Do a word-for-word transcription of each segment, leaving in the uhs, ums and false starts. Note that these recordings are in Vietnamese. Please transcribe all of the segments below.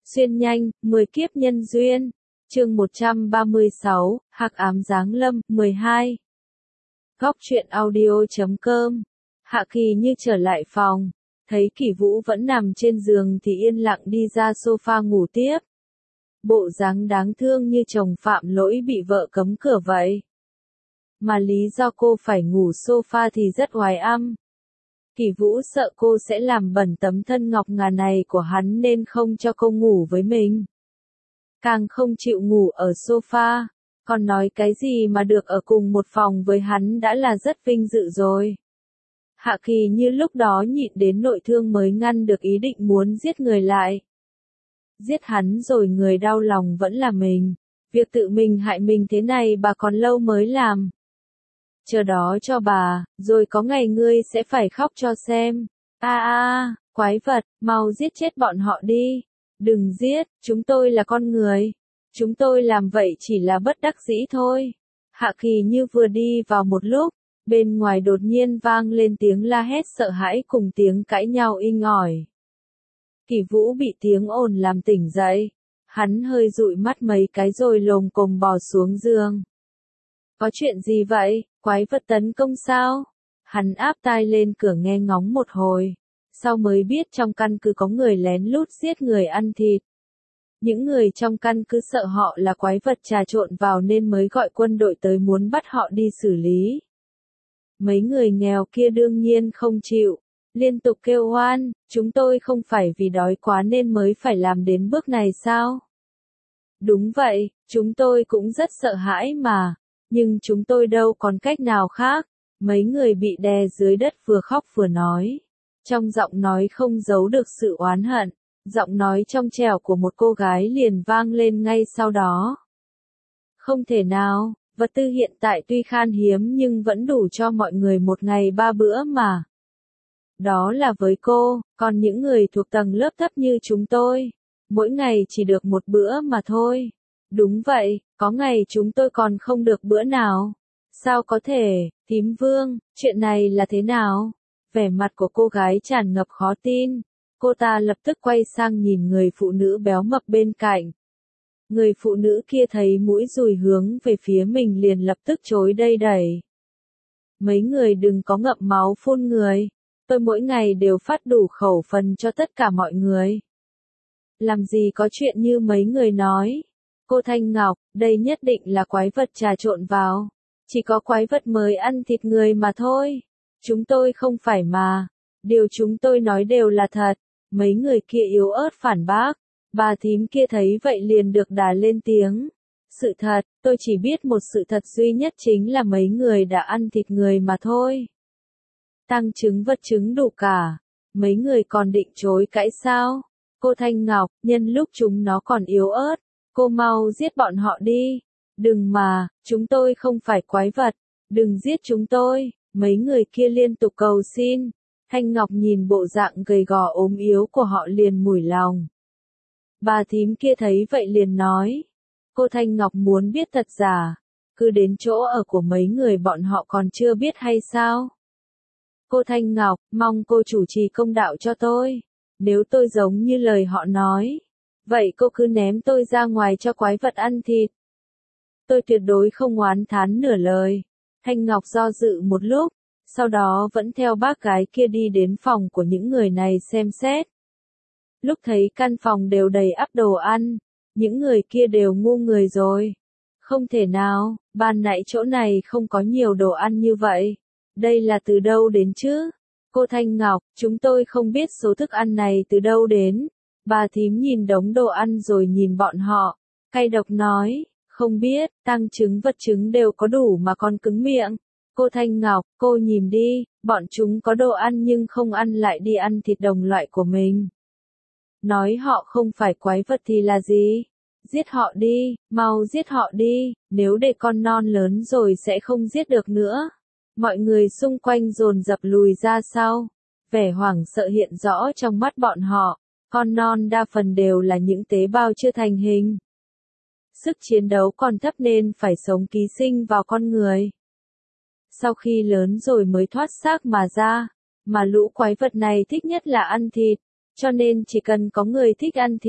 Xuyên nhanh, mười kiếp nhân duyên. Chương một trăm ba mươi sáu, Hắc ám giáng lâm, mười hai. Góc truyện audio chấm com. Hạ Kỳ Như trở lại phòng, thấy Kỷ Vũ vẫn nằm trên giường thì yên lặng đi ra sofa ngủ tiếp. Bộ dáng đáng thương như chồng phạm lỗi bị vợ cấm cửa vậy. Mà lý do cô phải ngủ sofa thì rất oái âm. Kỷ Vũ sợ cô sẽ làm bẩn tấm thân ngọc ngà này của hắn nên không cho cô ngủ với mình. Càng không chịu ngủ ở sofa, còn nói cái gì mà được ở cùng một phòng với hắn đã là rất vinh dự rồi. Hạ Kỳ Như lúc đó nhịn đến nội thương mới ngăn được ý định muốn giết người lại. Giết hắn rồi người đau lòng vẫn là mình. Việc tự mình hại mình thế này bà còn lâu mới làm. Chờ đó cho bà, rồi có ngày ngươi sẽ phải khóc cho xem. A a, quái vật, mau giết chết bọn họ đi. Đừng giết, chúng tôi là con người. Chúng tôi làm vậy chỉ là bất đắc dĩ thôi. Hạ Kỳ Như vừa đi vào một lúc, bên ngoài đột nhiên vang lên tiếng la hét sợ hãi cùng tiếng cãi nhau inh ỏi. Kỷ Vũ bị tiếng ồn làm tỉnh dậy. Hắn hơi dụi mắt mấy cái rồi lồm cồm bò xuống giường. Có chuyện gì vậy, quái vật tấn công sao? Hắn áp tai lên cửa nghe ngóng một hồi. Sau mới biết trong căn cứ có người lén lút giết người ăn thịt. Những người trong căn cứ sợ họ là quái vật trà trộn vào nên mới gọi quân đội tới muốn bắt họ đi xử lý. Mấy người nghèo kia đương nhiên không chịu. Liên tục kêu oan, chúng tôi không phải vì đói quá nên mới phải làm đến bước này sao? Đúng vậy, chúng tôi cũng rất sợ hãi mà. Nhưng chúng tôi đâu còn cách nào khác. Mấy người bị đè dưới đất vừa khóc vừa nói. Trong giọng nói không giấu được sự oán hận. Giọng nói trong trẻo của một cô gái liền vang lên ngay sau đó. Không thể nào, vật tư hiện tại tuy khan hiếm nhưng vẫn đủ cho mọi người một ngày ba bữa mà. Đó là với cô, còn những người thuộc tầng lớp thấp như chúng tôi, mỗi ngày chỉ được một bữa mà thôi. Đúng vậy, có ngày chúng tôi còn không được bữa nào. Sao có thể, Thím Vương, chuyện này là thế nào? Vẻ mặt của cô gái tràn ngập khó tin. Cô ta lập tức quay sang nhìn người phụ nữ béo mập bên cạnh. Người phụ nữ kia thấy mũi dùi hướng về phía mình liền lập tức chối đây đẩy. Mấy người đừng có ngậm máu phun người. Tôi mỗi ngày đều phát đủ khẩu phần cho tất cả mọi người. Làm gì có chuyện như mấy người nói. Cô Thanh Ngọc, đây nhất định là quái vật trà trộn vào. Chỉ có quái vật mới ăn thịt người mà thôi. Chúng tôi không phải mà. Điều chúng tôi nói đều là thật. Mấy người kia yếu ớt phản bác. Bà thím kia thấy vậy liền được đà lên tiếng. Sự thật, tôi chỉ biết một sự thật duy nhất chính là mấy người đã ăn thịt người mà thôi. Tăng chứng vật chứng đủ cả. Mấy người còn định chối cãi sao? Cô Thanh Ngọc, nhân lúc chúng nó còn yếu ớt, cô mau giết bọn họ đi. Đừng mà, chúng tôi không phải quái vật. Đừng giết chúng tôi. Mấy người kia liên tục cầu xin. Thanh Ngọc nhìn bộ dạng gầy gò ốm yếu của họ liền mủi lòng. Bà thím kia thấy vậy liền nói. Cô Thanh Ngọc muốn biết thật giả. Cứ đến chỗ ở của mấy người bọn họ còn chưa biết hay sao? Cô Thanh Ngọc, mong cô chủ trì công đạo cho tôi. Nếu tôi giống như lời họ nói, vậy cô cứ ném tôi ra ngoài cho quái vật ăn thịt. Tôi tuyệt đối không oán thán nửa lời. Thanh Ngọc do dự một lúc, sau đó vẫn theo bác gái kia đi đến phòng của những người này xem xét. Lúc thấy căn phòng đều đầy ắp đồ ăn, những người kia đều ngu người rồi. Không thể nào, ban nãy chỗ này không có nhiều đồ ăn như vậy. Đây là từ đâu đến chứ? Cô Thanh Ngọc, chúng tôi không biết số thức ăn này từ đâu đến. Bà thím nhìn đống đồ ăn rồi nhìn bọn họ, cay độc nói, không biết, tăng chứng vật chứng đều có đủ mà còn cứng miệng. Cô Thanh Ngọc, cô nhìn đi, bọn chúng có đồ ăn nhưng không ăn lại đi ăn thịt đồng loại của mình. Nói họ không phải quái vật thì là gì? Giết họ đi, mau giết họ đi, nếu để con non lớn rồi sẽ không giết được nữa. Mọi người xung quanh dồn dập lùi ra sau. Vẻ hoảng sợ hiện rõ trong mắt bọn họ. Con non đa phần đều là những tế bào chưa thành hình. Sức chiến đấu còn thấp nên phải sống ký sinh vào con người. Sau khi lớn rồi mới thoát xác mà ra. Mà lũ quái vật này thích nhất là ăn thịt. Cho nên chỉ cần có người thích ăn thịt,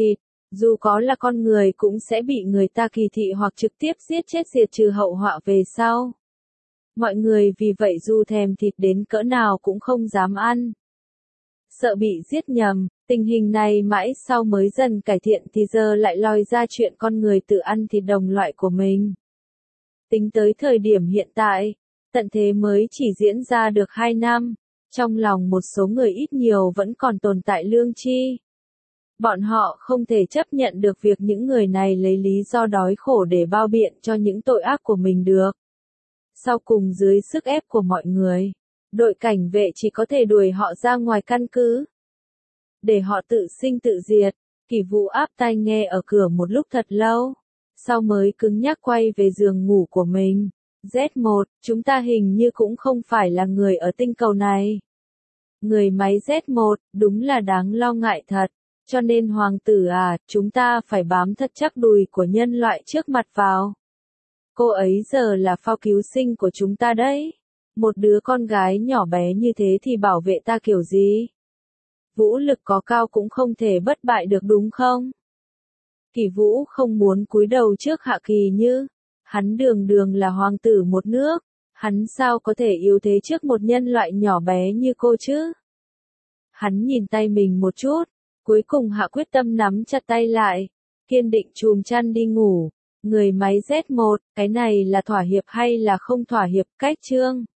Dù có là con người cũng sẽ bị người ta kỳ thị hoặc trực tiếp giết chết diệt trừ hậu họa về sau. Mọi người vì vậy dù thèm thịt đến cỡ nào cũng không dám ăn. Sợ bị giết nhầm, tình hình này mãi sau mới dần cải thiện thì giờ lại lòi ra chuyện con người tự ăn thịt đồng loại của mình. Tính tới thời điểm hiện tại, tận thế mới chỉ diễn ra được hai năm, trong lòng một số người ít nhiều vẫn còn tồn tại lương tri. Bọn họ không thể chấp nhận được việc những người này lấy lý do đói khổ để bao biện cho những tội ác của mình được. Sau cùng dưới sức ép của mọi người, đội cảnh vệ chỉ có thể đuổi họ ra ngoài căn cứ. Để họ tự sinh tự diệt, Kỷ Vũ áp tai nghe ở cửa một lúc thật lâu, sau mới cứng nhắc quay về giường ngủ của mình. Z một, chúng ta hình như cũng không phải là người ở tinh cầu này. Người máy Z một, đúng là đáng lo ngại thật. Cho nên hoàng tử à, chúng ta phải bám thật chắc đùi của nhân loại trước mặt vào. Cô ấy giờ là phao cứu sinh của chúng ta đấy. Một đứa con gái nhỏ bé như thế thì bảo vệ ta kiểu gì? Vũ lực có cao cũng không thể bất bại được đúng không? Kỷ Vũ không muốn cúi đầu trước Hạ Kỳ Như. Hắn đường đường là hoàng tử một nước. Hắn sao có thể yếu thế trước một nhân loại nhỏ bé như cô chứ? Hắn nhìn tay mình một chút. Cuối cùng Hạ quyết tâm nắm chặt tay lại. Kiên định chùm chăn đi ngủ. Người máy Z một, cái này là thỏa hiệp hay là không thỏa hiệp? Cách chương